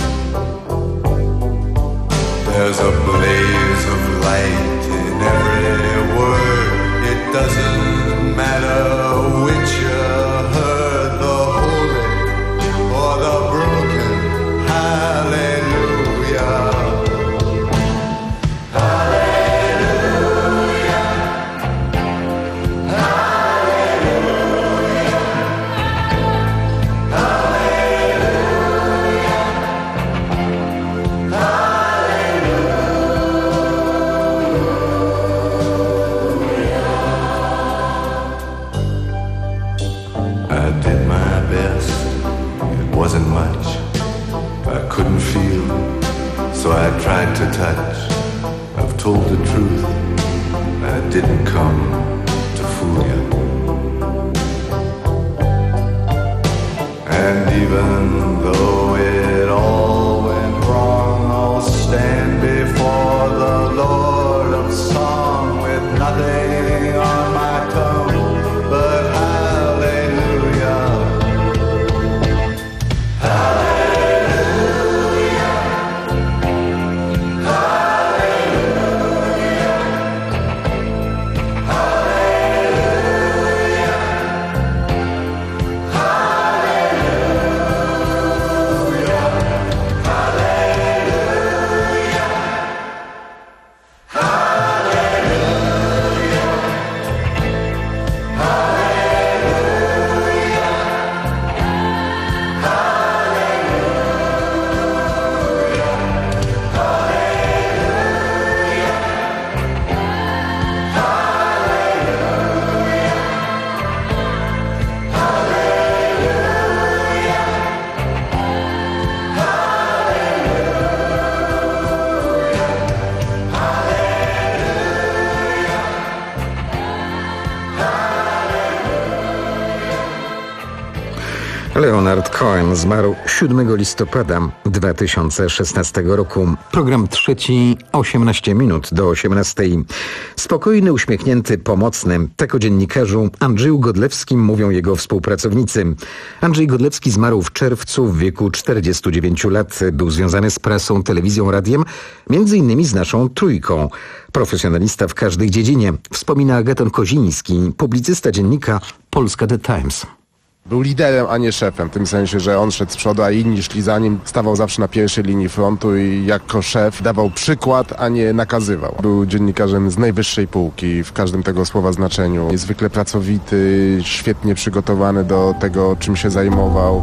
There's a blaze of light in every word. It doesn't matter which you heard, the holy or the broken. Hallelujah. Hallelujah. Hallelujah. Hallelujah. to touch. I've told the truth, and it didn't come to fool you. And even though it all went wrong, I'll stand before the Lord of Song with nothing on my tongue but hallelujah. Hallelujah. Hallelujah. Hallelujah. Leonard Cohen zmarł siódmego listopada dwa tysiące szesnastego roku. Program trzeci, osiemnaście minut do osiemnastej. Spokojny, uśmiechnięty, pomocny. Tak o dziennikarzu Andrzeju Godlewskim mówią jego współpracownicy. Andrzej Godlewski zmarł w czerwcu w wieku czterdziestu dziewięciu lat. Był związany z prasą, telewizją, radiem, między innymi z naszą trójką. Profesjonalista w każdej dziedzinie, wspomina Agaton Koziński, publicysta dziennika Polska The Times. Był liderem, a nie szefem, w tym sensie, że on szedł z przodu, a inni szli za nim. Stawał zawsze na pierwszej linii frontu i jako szef dawał przykład, a nie nakazywał. Był dziennikarzem z najwyższej półki w każdym tego słowa znaczeniu. Niezwykle pracowity, świetnie przygotowany do tego, czym się zajmował.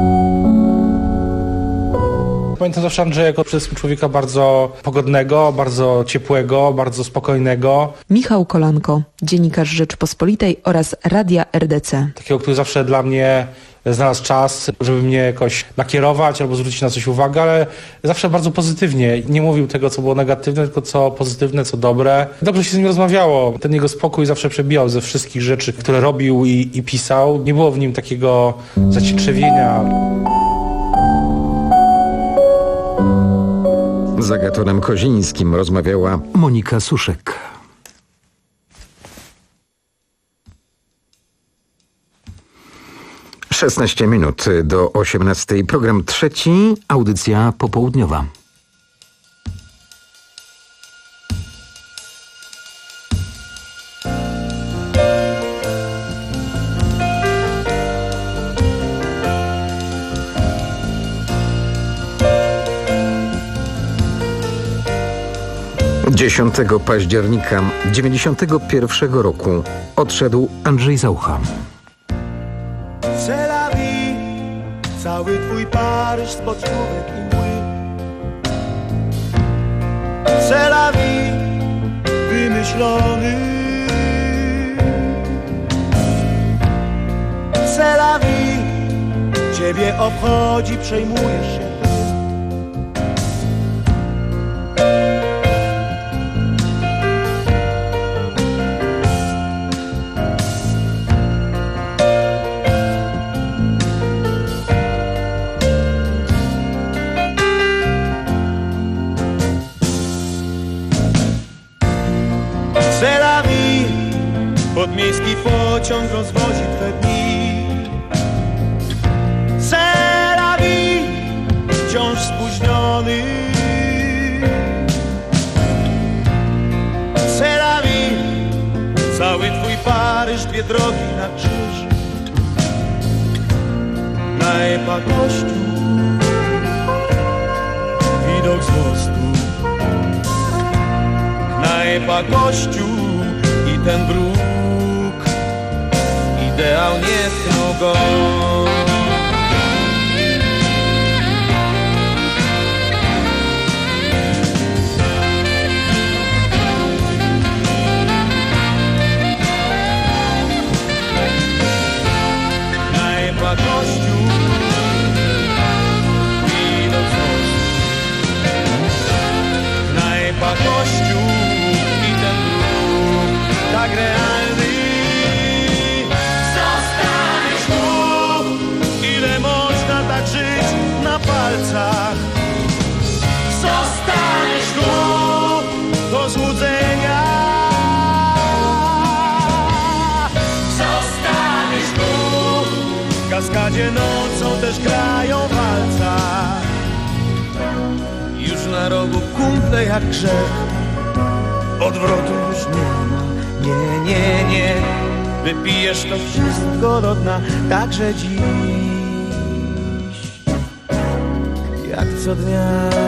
Pamiętam zawsze Andrzeja jako przede wszystkim człowieka bardzo pogodnego, bardzo ciepłego, bardzo spokojnego. Michał Kolanko, dziennikarz Rzeczpospolitej oraz Radia R D C. Takiego, który zawsze dla mnie znalazł czas, żeby mnie jakoś nakierować albo zwrócić na coś uwagę, ale zawsze bardzo pozytywnie. Nie mówił tego, co było negatywne, tylko co pozytywne, co dobre. Dobrze się z nim rozmawiało. Ten jego spokój zawsze przebijał ze wszystkich rzeczy, które robił i, i pisał. Nie było w nim takiego zacietrzewienia. Z Agatonem Kozińskim rozmawiała Monika Suszek. szesnaście minut do osiemnastej. Program trzeci, audycja popołudniowa. dziesiątego października dziewięćdziesiątego pierwszego roku odszedł Andrzej Zaucha. C'est la vie, cały twój Paryż z pocztówek i mły. C'est la vie, wymyślony. C'est la vie, ciebie obchodzi, przejmujesz się. Podmiejski pociąg rozwozi twe dni. C'est la vie, wciąż spóźniony. C'est la vie, cały twój Paryż, dwie drogi na krzyż. Na Epa kościół, widok z mostu. Na Epa kościół i ten brud. Ideał nie tknął go. Na Epa kościół, widok z mostu. gdzie nocą też grają walca. Już na rogu kumple jak grzech, odwrotu już nie ma, nie, nie, nie. Wypijesz to wszystko do dna, także dziś, jak co dnia.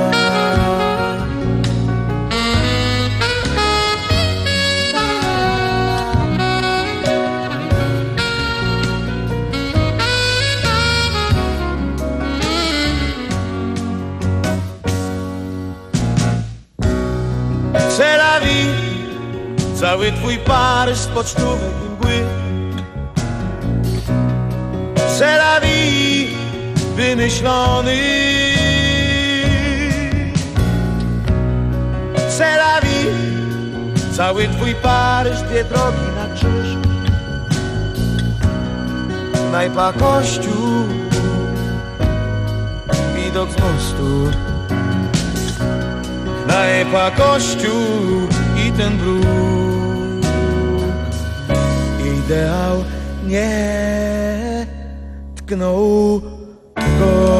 C'est la vie, cały twój Paryż z pocztówek i mgły. C'est la vie, wymyślony. C'est la vie, cały twój Paryż, dwie drogi na krzyż. Knajpa, kościół, widok z mostu. Knajpa, kościół i ten bruk. Ideał nie tknął go.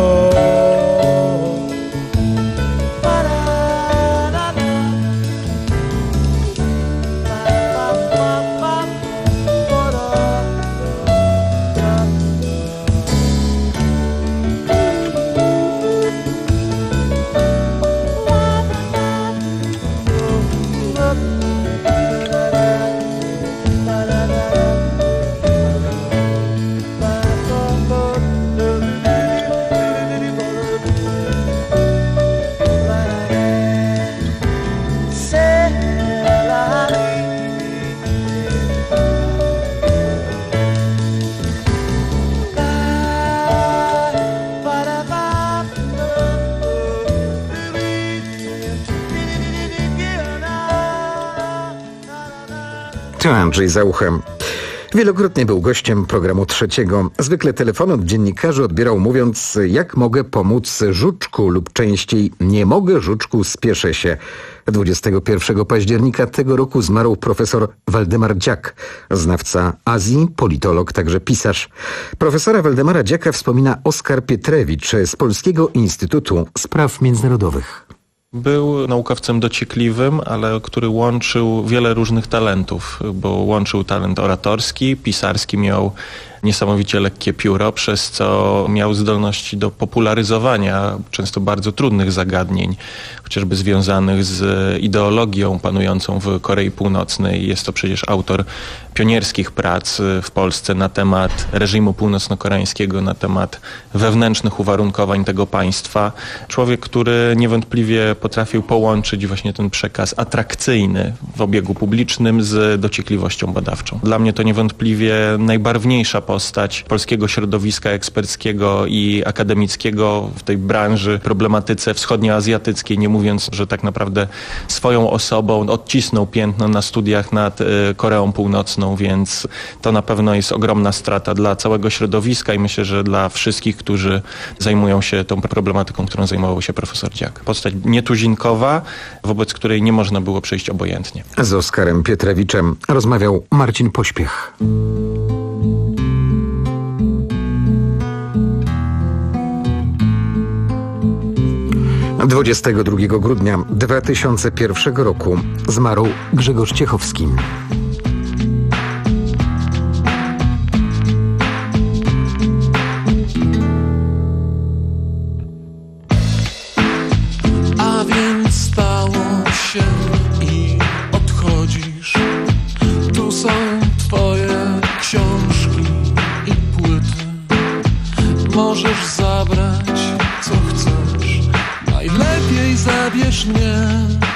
To Andrzej Zauchem. Wielokrotnie był gościem programu Trzeciego. Zwykle telefon od dziennikarzy odbierał mówiąc: jak mogę pomóc Żuczku, lub częściej: nie mogę Żuczku, spieszę się. dwudziestego pierwszego października tego roku zmarł profesor Waldemar Dziak, znawca Azji, politolog, także pisarz. Profesora Waldemara Dziaka wspomina Oskar Pietrewicz z Polskiego Instytutu Spraw Międzynarodowych. Był naukowcem dociekliwym, ale który łączył wiele różnych talentów, bo łączył talent oratorski, pisarski, miał niesamowicie lekkie pióro, przez co miał zdolności do popularyzowania często bardzo trudnych zagadnień, chociażby związanych z ideologią panującą w Korei Północnej. Jest to przecież autor pionierskich prac w Polsce na temat reżimu północno-koreańskiego, na temat wewnętrznych uwarunkowań tego państwa. Człowiek, który niewątpliwie potrafił połączyć właśnie ten przekaz atrakcyjny w obiegu publicznym z dociekliwością badawczą. Dla mnie to niewątpliwie najbarwniejsza postać polskiego środowiska eksperckiego i akademickiego w tej branży, problematyce wschodnioazjatyckiej, nie mówiąc, że tak naprawdę swoją osobą odcisnął piętno na studiach nad Koreą Północną, więc to na pewno jest ogromna strata dla całego środowiska i myślę, że dla wszystkich, którzy zajmują się tą problematyką, którą zajmował się profesor Dziak. Postać nietuzinkowa, wobec której nie można było przejść obojętnie. Z Oskarem Pietrewiczem rozmawiał Marcin Pośpiech. dwudziestego drugiego grudnia dwa tysiące pierwszego roku zmarł Grzegorz Ciechowski. A więc stało się i odchodzisz. Tu są twoje książki i płyty. Możesz zabrać co chcesz. Najlepiej zabierz mnie.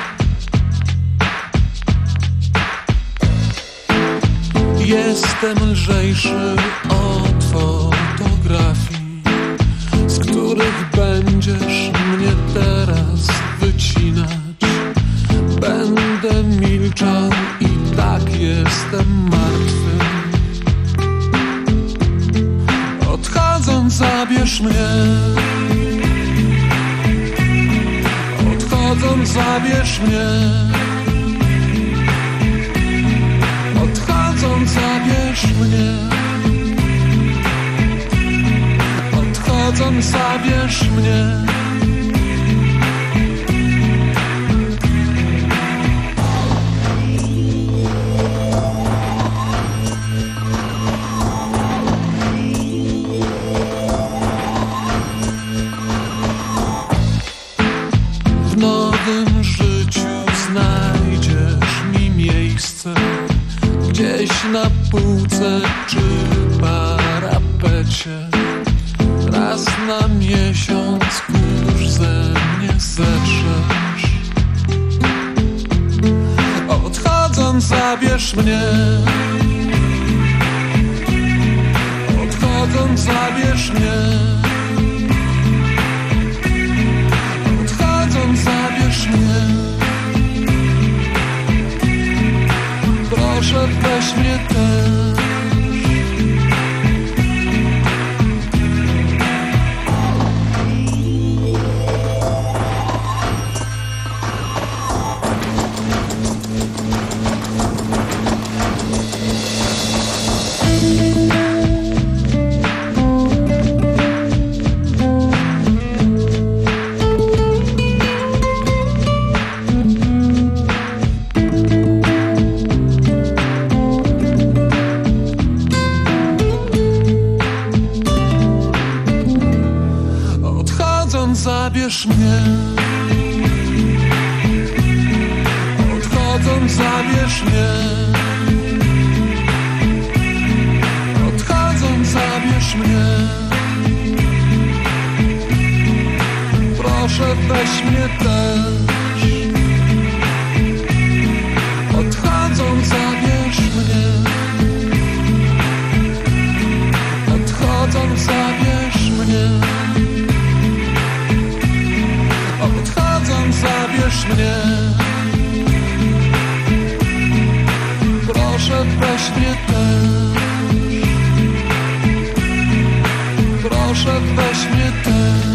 Jestem lżejszy od fotografii, z których będziesz mnie teraz wycinać. Będę milczał i tak jestem martwy. Odchodząc zabierz mnie. Odchodząc zabierz mnie. Odchodząc zabierz mnie. Odchodząc zabierz mnie. W nowym życiu znajdziesz mi miejsce, gdzieś na półce czy parapecie. Raz na miesiąc kurz ze mnie zetrzesz. Odchodząc zabierz mnie. Odchodząc zabierz mnie. Odchodząc zabierz mnie. Proszę weź mnie też. Zabierz mnie. Odchodząc zabierz mnie. Odchodząc zabierz mnie. Proszę weź mnie też. Odchodząc zabierz mnie. Odchodząc zabierz mnie. Odchodząc zabierz mnie. Proszę weź mnie też. Proszę weź mnie też.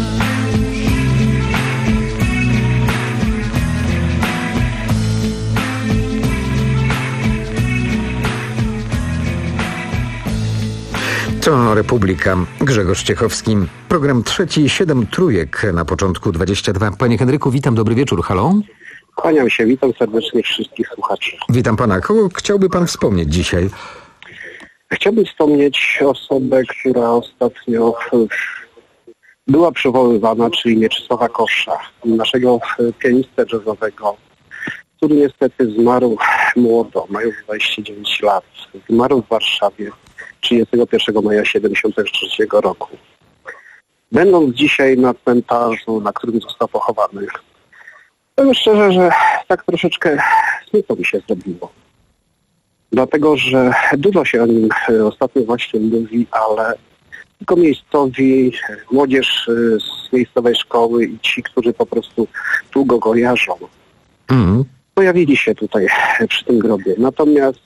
To Republika. Grzegorz Ciechowski. Program trzeci, siedem trójek na początku dwadzieścia dwa. Panie Henryku, witam, dobry wieczór, halo. Kłaniam się, witam serdecznie wszystkich słuchaczy. Witam pana. Kogo chciałby pan wspomnieć dzisiaj? Chciałbym wspomnieć osobę, która ostatnio była przywoływana, czyli Mieczysława Kosza, naszego pianistę jazzowego, który niestety zmarł młodo, mając dwadzieścia dziewięć lat. Zmarł w Warszawie trzydziestego pierwszego maja siedemdziesiątego trzeciego roku. Będąc dzisiaj na cmentarzu, na którym został pochowany, powiem szczerze, że tak troszeczkę smutno mi się zrobiło. Dlatego, że dużo się o nim ostatnio właśnie mówi, ale tylko miejscowi, młodzież z miejscowej szkoły i ci, którzy po prostu długo go kojarzą, mm. pojawili się tutaj przy tym grobie. Natomiast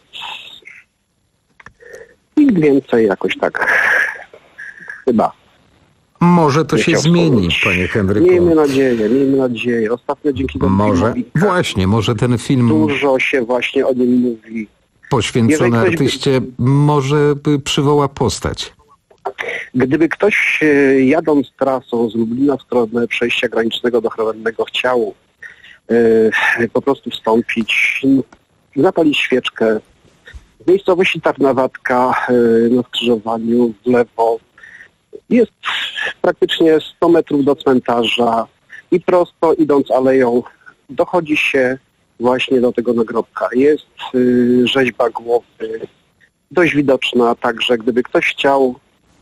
nikt więcej jakoś tak chyba. Może to się zmieni, wspomnieć. Panie Henryku. Miejmy nadzieję, miejmy nadzieję. Ostatnio dzięki temu Może, filmowi, właśnie, może ten film... Dużo się właśnie o nim mówi. Poświęcony artyście by... może by przywoła postać. Gdyby ktoś jadąc trasą z Lublina w stronę przejścia granicznego do Chrowennego chciał yy, po prostu wstąpić, zapalić świeczkę w miejscowości Tarnawatka yy, na skrzyżowaniu w lewo, jest praktycznie sto metrów do cmentarza i prosto idąc aleją dochodzi się właśnie do tego nagrobka. Jest y, rzeźba głowy, dość widoczna, także gdyby ktoś chciał...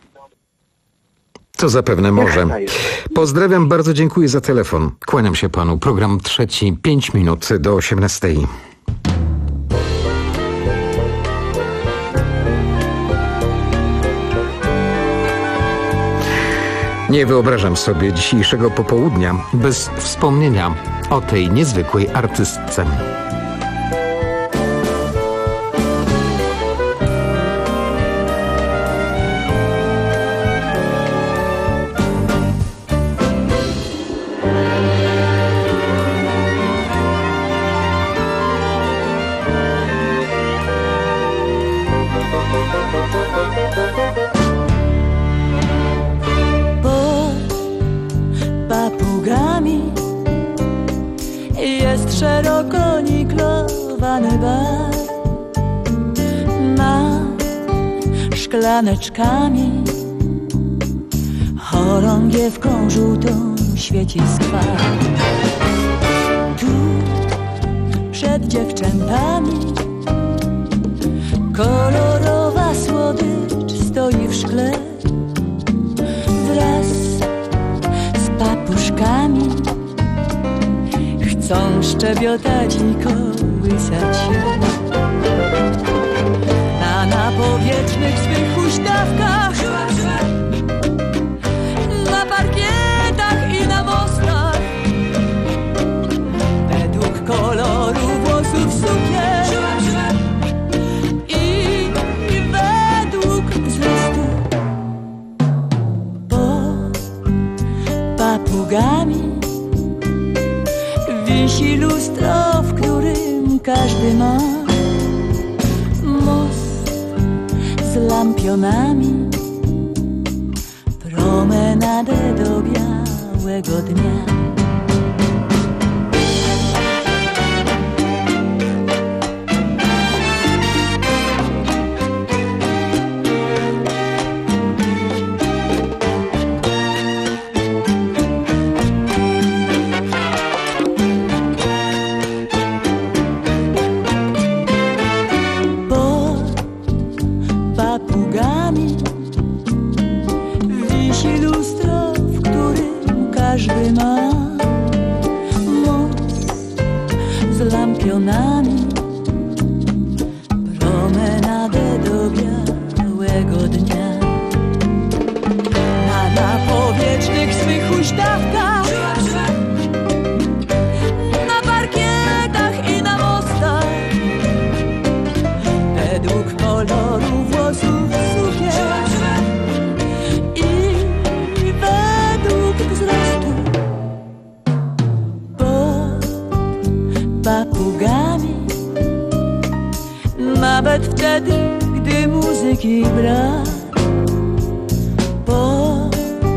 To zapewne może. Pozdrawiam, bardzo dziękuję za telefon. Kłaniam się panu. Program trzeci, pięć minut do osiemnastej. Nie wyobrażam sobie dzisiejszego popołudnia bez wspomnienia o tej niezwykłej artystce. zaśpiewany bar nad szklaneczkami, chorągiewką żółtą świeci skwar. Tu przed dziewczętami kolorowa słodycz stoi w szkle wraz z papuszkami. Chcą szczebiotać i kołysać się na napowietrznych swych huśtawkach, na parkietach i na mostach, według koloru włosów sukien i, i według wzrostu. Pod papugami wisi lustro, w którym każdy ma most z lampionami, promenadę do białego dnia. Każdy ma most z lampionami, promenadę do białego dnia. Na napowietrznych swych huśtawkach, na parkietach i na mostach, według koloru włosów sukien i według wzrostu. Papugami, nawet wtedy, gdy muzyki brak. Pod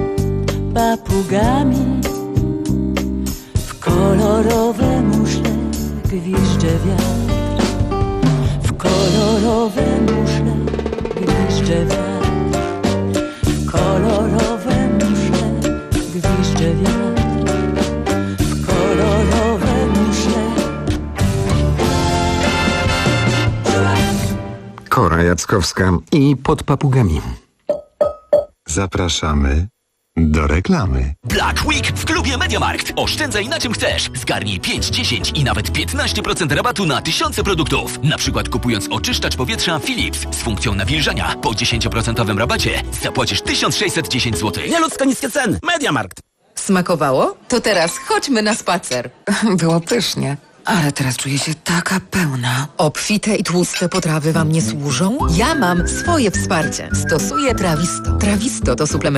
papugami w kolorowe muszle gwizdże wiatr, w kolorowe muszle gwizdże wiatr, w kolorowe muszle gwizdże wiatr, w kolorowe Kora Jackowska i Pod papugami. Zapraszamy do reklamy. Black Week w klubie MediaMarkt. Oszczędzaj na czym chcesz. Zgarnij pięć, dziesięć i nawet piętnaście procent rabatu na tysiące produktów. Na przykład kupując oczyszczacz powietrza Philips z funkcją nawilżania po dziesięć procent rabacie zapłacisz tysiąc sześćset dziesięć złotych. Nieludzko niskie ceny. MediaMarkt. Smakowało? To teraz chodźmy na spacer. Było pysznie. Ale teraz czuję się taka pełna. Obfite i tłuste potrawy wam nie służą? Ja mam swoje wsparcie. Stosuję Trawisto. Trawisto to suplement